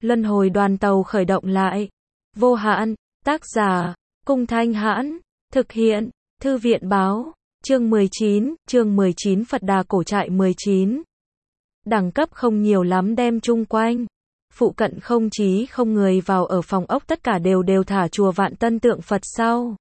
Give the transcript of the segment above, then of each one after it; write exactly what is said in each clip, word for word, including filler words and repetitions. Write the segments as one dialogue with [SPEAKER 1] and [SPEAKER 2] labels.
[SPEAKER 1] Luân hồi đoàn tàu khởi động lại. Vô hạn, tác giả, Cung Thanh Hãn, thực hiện, Thư viện báo, chương mười chín, chương mười chín Phật Đà cổ trại mười chín. Đẳng cấp không nhiều lắm đem chung quanh. Phụ cận không chí không người vào ở phòng ốc tất cả đều đều thả chùa Vạn Tân tượng Phật sau.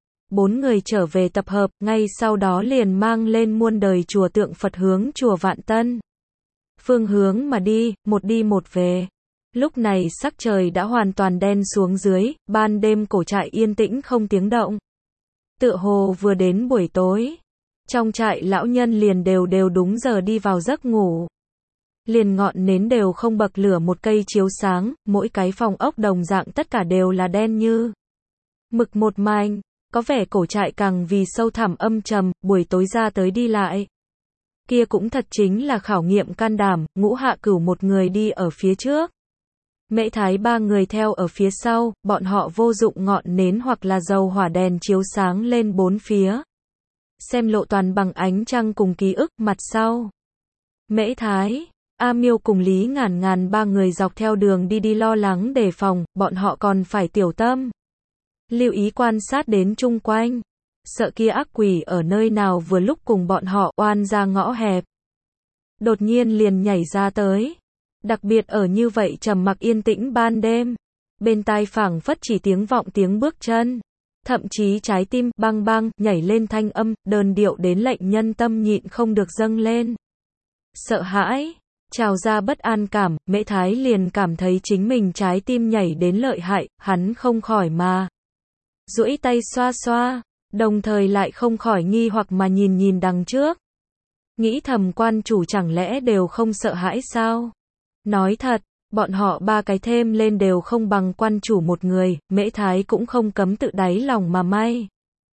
[SPEAKER 1] Bốn người trở về tập hợp, ngay sau đó liền mang lên muôn đời chùa tượng Phật hướng chùa Vạn Tân. Phương hướng mà đi, một đi một về. Lúc này sắc trời đã hoàn toàn đen xuống dưới, ban đêm cổ trại yên tĩnh không tiếng động. Tựa hồ vừa đến buổi tối. Trong trại lão nhân liền đều đều đúng giờ đi vào giấc ngủ. Liền ngọn nến đều không bậc lửa một cây chiếu sáng, mỗi cái phòng ốc đồng dạng tất cả đều là đen như mực một mảnh, có vẻ cổ trại càng vì sâu thẳm âm trầm, buổi tối ra tới đi lại. Kia cũng thật chính là khảo nghiệm can đảm, Ngũ Hạ Cửu một người đi ở phía trước. Mễ Thái ba người theo ở phía sau, bọn họ vô dụng ngọn nến hoặc là dầu hỏa đèn chiếu sáng lên bốn phía. Xem lộ toàn bằng ánh trăng cùng ký ức mặt sau. Mễ Thái, A Miêu cùng Lý Ngàn Ngàn ba người dọc theo đường đi đi lo lắng đề phòng, bọn họ còn phải tiểu tâm. Lưu ý quan sát đến chung quanh. Sợ kia ác quỷ ở nơi nào vừa lúc cùng bọn họ oan ra ngõ hẹp. Đột nhiên liền nhảy ra tới. Đặc biệt ở như vậy trầm mặc yên tĩnh ban đêm. Bên tai phảng phất chỉ tiếng vọng tiếng bước chân. Thậm chí trái tim bang bang nhảy lên thanh âm, đơn điệu đến lệnh nhân tâm nhịn không được dâng lên. Sợ hãi, trào ra bất an cảm, Mễ Thái liền cảm thấy chính mình trái tim nhảy đến lợi hại, hắn không khỏi mà. Duỗi tay xoa xoa, đồng thời lại không khỏi nghi hoặc mà nhìn nhìn đằng trước. Nghĩ thầm quan chủ chẳng lẽ đều không sợ hãi sao? Nói thật, bọn họ ba cái thêm lên đều không bằng quan chủ một người, Mễ Thái cũng không cấm tự đáy lòng mà may.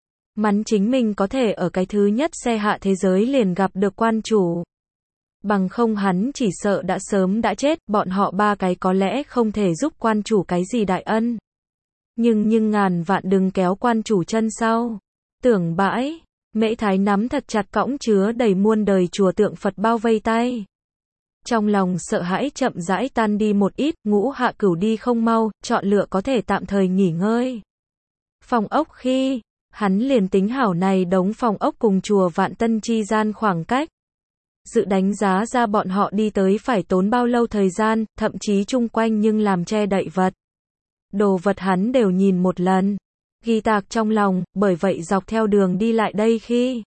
[SPEAKER 1] Mắn chính mình có thể ở cái thứ nhất xe hạ thế giới liền gặp được quan chủ. Bằng không hắn chỉ sợ đã sớm đã chết, bọn họ ba cái có lẽ không thể giúp quan chủ cái gì đại ân. Nhưng nhưng ngàn vạn đừng kéo quan chủ chân sau. Tưởng bãi, Mễ Thái nắm thật chặt cõng chứa đầy muôn đời chùa tượng Phật bao vây tay. Trong lòng sợ hãi chậm rãi tan đi một ít, Ngũ Hạ Cửu đi không mau, chọn lựa có thể tạm thời nghỉ ngơi. Phòng ốc khi, hắn liền tính hảo này đống phòng ốc cùng chùa Vạn Tân chi gian khoảng cách. Dự đánh giá ra bọn họ đi tới phải tốn bao lâu thời gian, thậm chí chung quanh nhưng làm che đậy vật. Đồ vật hắn đều nhìn một lần. Ghi tạc trong lòng, bởi vậy dọc theo đường đi lại đây khi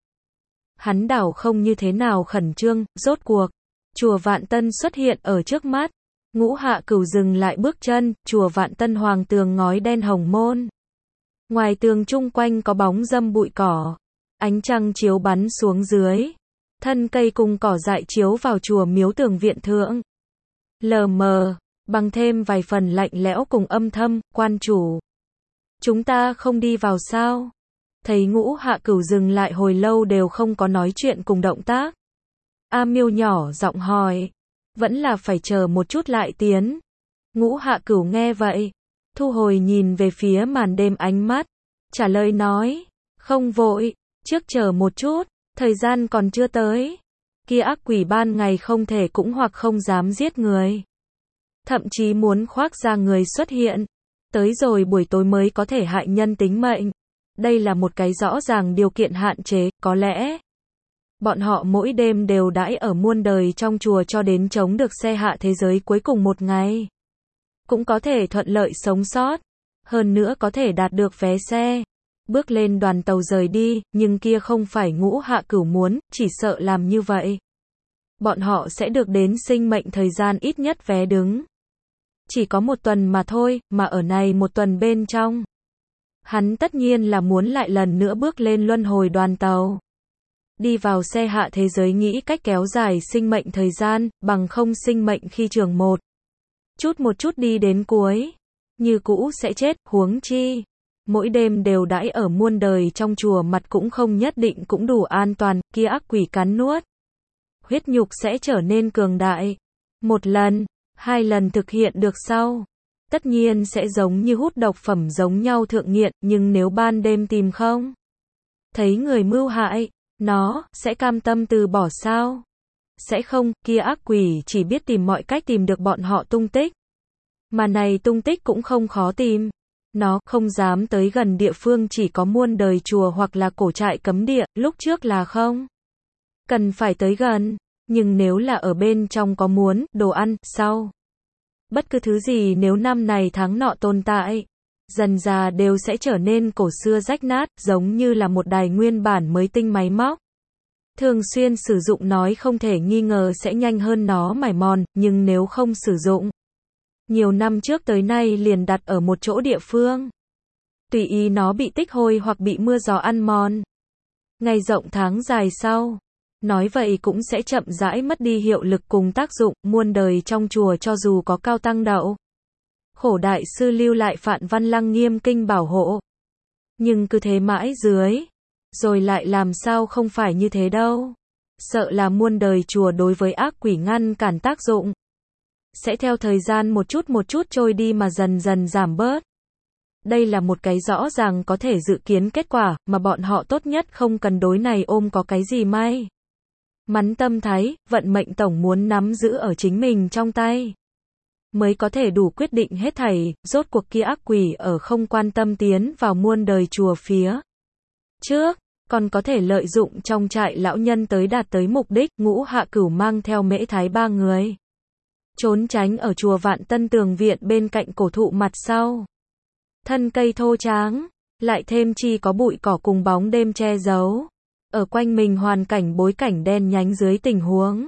[SPEAKER 1] hắn đảo không như thế nào khẩn trương, rốt cuộc. Chùa Vạn Tân xuất hiện ở trước mắt. Ngũ Hạ Cửu dừng lại bước chân, chùa Vạn Tân hoàng tường ngói đen hồng môn. Ngoài tường chung quanh có bóng râm bụi cỏ. Ánh trăng chiếu bắn xuống dưới. Thân cây cùng cỏ dại chiếu vào chùa miếu tường viện thượng. Lờ mờ, bằng thêm vài phần lạnh lẽo cùng âm thâm, quan chủ. Chúng ta không đi vào sao? Thấy Ngũ Hạ Cửu dừng lại hồi lâu đều không có nói chuyện cùng động tác. A Miêu nhỏ giọng hỏi. Vẫn là phải chờ một chút lại tiến. Ngũ Hạ Cửu nghe vậy. Thu hồi nhìn về phía màn đêm ánh mắt. Trả lời nói. Không vội. Trước chờ một chút. Thời gian còn chưa tới. Kia ác quỷ ban ngày không thể cũng hoặc không dám giết người. Thậm chí muốn khoác ra người xuất hiện. Tới rồi buổi tối mới có thể hại nhân tính mệnh. Đây là một cái rõ ràng điều kiện hạn chế, có lẽ. Bọn họ mỗi đêm đều đãi ở muôn đời trong chùa cho đến chống được xe hạ thế giới cuối cùng một ngày. Cũng có thể thuận lợi sống sót. Hơn nữa có thể đạt được vé xe. Bước lên đoàn tàu rời đi, nhưng kia không phải Ngũ Hạ Cửu muốn, chỉ sợ làm như vậy. Bọn họ sẽ được đến sinh mệnh thời gian ít nhất vé đứng. Chỉ có một tuần mà thôi, mà ở này một tuần bên trong. Hắn tất nhiên là muốn lại lần nữa bước lên luân hồi đoàn tàu. Đi vào xe hạ thế giới nghĩ cách kéo dài sinh mệnh thời gian, bằng không sinh mệnh khi trường một. Chút một chút đi đến cuối. Như cũ sẽ chết, huống chi. Mỗi đêm đều đãi ở muôn đời trong chùa mặt cũng không nhất định cũng đủ an toàn, kia ác quỷ cắn nuốt. Huyết nhục sẽ trở nên cường đại. Một lần, hai lần thực hiện được sau. Tất nhiên sẽ giống như hút độc phẩm giống nhau thượng nghiện, nhưng nếu ban đêm tìm không thấy người mưu hại, nó sẽ cam tâm từ bỏ sao? Sẽ không, kia ác quỷ chỉ biết tìm mọi cách tìm được bọn họ tung tích. Mà này tung tích cũng không khó tìm. Nó không dám tới gần địa phương chỉ có muôn đời chùa hoặc là cổ trại cấm địa, lúc trước là không cần phải tới gần, nhưng nếu là ở bên trong có muốn, đồ ăn, sau. Bất cứ thứ gì nếu năm này tháng nọ tồn tại, dần dà đều sẽ trở nên cổ xưa rách nát, giống như là một đài nguyên bản mới tinh máy móc. Thường xuyên sử dụng nói không thể nghi ngờ sẽ nhanh hơn nó mài mòn, nhưng nếu không sử dụng, nhiều năm trước tới nay liền đặt ở một chỗ địa phương, tùy ý nó bị tích hôi hoặc bị mưa gió ăn mòn. Ngày rộng tháng dài sau, nói vậy cũng sẽ chậm rãi mất đi hiệu lực cùng tác dụng, muôn đời trong chùa cho dù có cao tăng đậu. Khổ đại sư lưu lại Phạn Văn Lăng Nghiêm Kinh bảo hộ. Nhưng cứ thế mãi dưới, rồi lại làm sao không phải như thế đâu. Sợ là muôn đời chùa đối với ác quỷ ngăn cản tác dụng, sẽ theo thời gian một chút một chút trôi đi mà dần dần giảm bớt. Đây là một cái rõ ràng có thể dự kiến kết quả, mà bọn họ tốt nhất không cần đối này ôm có cái gì may mắn tâm thái, vận mệnh tổng muốn nắm giữ ở chính mình trong tay, mới có thể đủ quyết định hết thảy, rốt cuộc kia ác quỷ ở không quan tâm tiến vào muôn đời chùa phía trước, còn có thể lợi dụng trong trại lão nhân tới đạt tới mục đích. Ngũ Hạ Cửu mang theo Mễ Thái ba người trốn tránh ở chùa Vạn Tân tường viện bên cạnh cổ thụ mặt sau. Thân cây thô tráng, lại thêm chi có bụi cỏ cùng bóng đêm che giấu, ở quanh mình hoàn cảnh bối cảnh đen nhánh dưới tình huống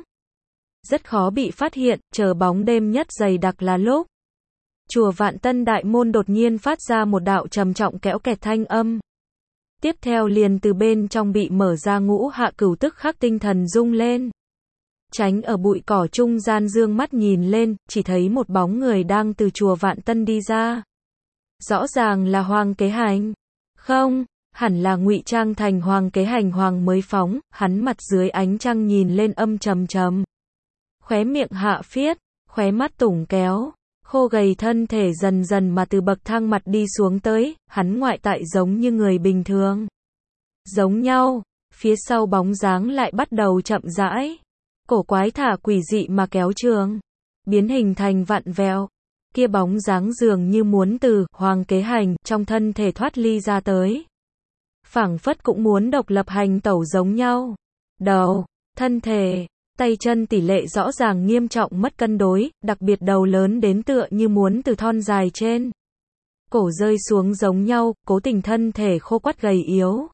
[SPEAKER 1] rất khó bị phát hiện, chờ bóng đêm nhất dày đặc là lúc chùa Vạn Tân đại môn đột nhiên phát ra một đạo trầm trọng kéo kẹt thanh âm. Tiếp theo liền từ bên trong bị mở ra. Ngũ Hạ Cửu tức khắc tinh thần rung lên, tránh ở bụi cỏ trung gian dương mắt nhìn lên, chỉ thấy một bóng người đang từ chùa Vạn Tân đi ra. Rõ ràng là Hoàng Kế Hành. Không, hẳn là ngụy trang thành Hoàng Kế Hành Hoàng mới phóng, hắn mặt dưới ánh trăng nhìn lên âm trầm trầm. Khóe miệng hạ phiết, khóe mắt tủng kéo, khô gầy thân thể dần dần mà từ bậc thang mặt đi xuống tới, hắn ngoại tại giống như người bình thường. Giống nhau, phía sau bóng dáng lại bắt đầu chậm rãi, cổ quái thả quỷ dị mà kéo trường, biến hình thành vặn vẹo. Kia bóng dáng dường như muốn từ Hoàng Kế Hành trong thân thể thoát ly ra tới, phảng phất cũng muốn độc lập hành tẩu giống nhau. Đầu, thân thể, tay chân tỷ lệ rõ ràng nghiêm trọng mất cân đối, đặc biệt đầu lớn đến tựa như muốn từ thon dài trên cổ rơi xuống giống nhau, cố tình thân thể khô quắt gầy yếu.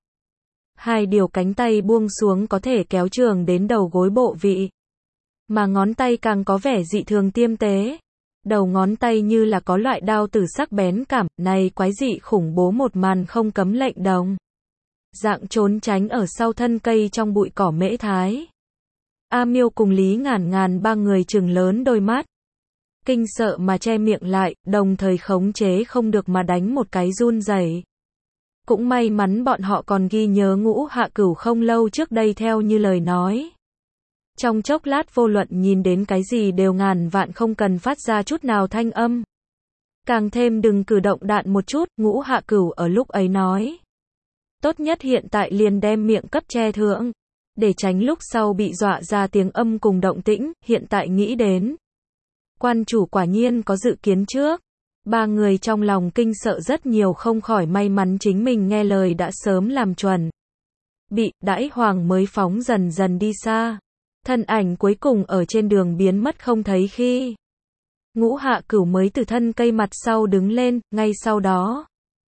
[SPEAKER 1] Hai điều cánh tay buông xuống có thể kéo trường đến đầu gối bộ vị, mà ngón tay càng có vẻ dị thường tiêm tế. Đầu ngón tay như là có loại đao tử sắc bén cảm, này quái dị khủng bố một màn không cấm lệnh đồng dạng trốn tránh ở sau thân cây trong bụi cỏ Mễ Thái. A Miêu cùng Lý Ngàn Ngàn ba người trừng lớn đôi mắt, kinh sợ mà che miệng lại, đồng thời khống chế không được mà đánh một cái run rẩy. Cũng may mắn bọn họ còn ghi nhớ Ngũ Hạ Cửu không lâu trước đây theo như lời nói. Trong chốc lát vô luận nhìn đến cái gì đều ngàn vạn không cần phát ra chút nào thanh âm. Càng thêm đừng cử động đạn một chút, Ngũ Hạ Cửu ở lúc ấy nói. Tốt nhất hiện tại liền đem miệng cấp che thượng, để tránh lúc sau bị dọa ra tiếng âm cùng động tĩnh, hiện tại nghĩ đến. Quan chủ quả nhiên có dự kiến trước. Ba người trong lòng kinh sợ rất nhiều, không khỏi may mắn chính mình nghe lời đã sớm làm chuẩn. Bị, đãi Hoàng mới phóng dần dần đi xa. Thân ảnh cuối cùng ở trên đường biến mất không thấy khi Ngũ Hạ Cửu mới từ thân cây mặt sau đứng lên, ngay sau đó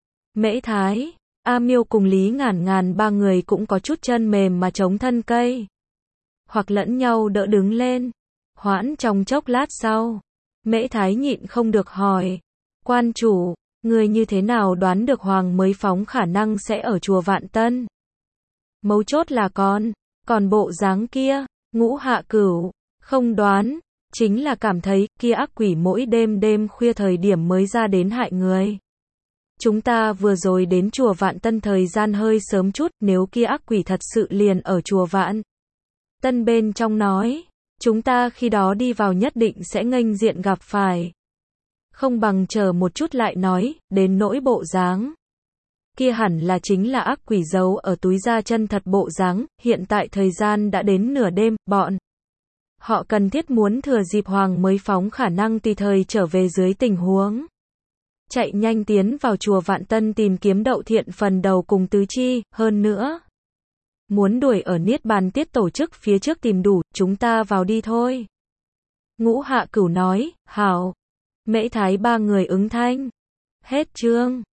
[SPEAKER 1] Mễ Thái, A Miêu cùng Lý Ngàn Ngàn ba người cũng có chút chân mềm mà chống thân cây, hoặc lẫn nhau đỡ đứng lên. Hoãn trong chốc lát sau, Mễ Thái nhịn không được hỏi, quan chủ, người như thế nào đoán được Hoàng mới phóng khả năng sẽ ở chùa Vạn Tân? Mấu chốt là con, còn bộ dáng kia. Ngũ Hạ Cửu, không đoán, chính là cảm thấy kia ác quỷ mỗi đêm đêm khuya thời điểm mới ra đến hại người. Chúng ta vừa rồi đến chùa Vạn Tân thời gian hơi sớm chút, nếu kia ác quỷ thật sự liền ở chùa Vạn Tân bên trong nói, chúng ta khi đó đi vào nhất định sẽ nghênh diện gặp phải. Không bằng chờ một chút lại nói, đến nỗi bộ dáng. Kia hẳn là chính là ác quỷ giấu ở túi da chân thật bộ dáng, hiện tại thời gian đã đến nửa đêm, bọn Họ cần thiết muốn thừa dịp Hoàng mới phóng khả năng tùy thời trở về dưới tình huống chạy nhanh tiến vào chùa Vạn Tân tìm kiếm Đậu Thiện phần đầu cùng tứ chi, hơn nữa. Muốn đuổi ở Niết Bàn Tiết tổ chức phía trước tìm đủ, chúng ta vào đi thôi. Ngũ Hạ Cửu nói, hảo. Mễ Thái ba người ứng thanh. Hết chương.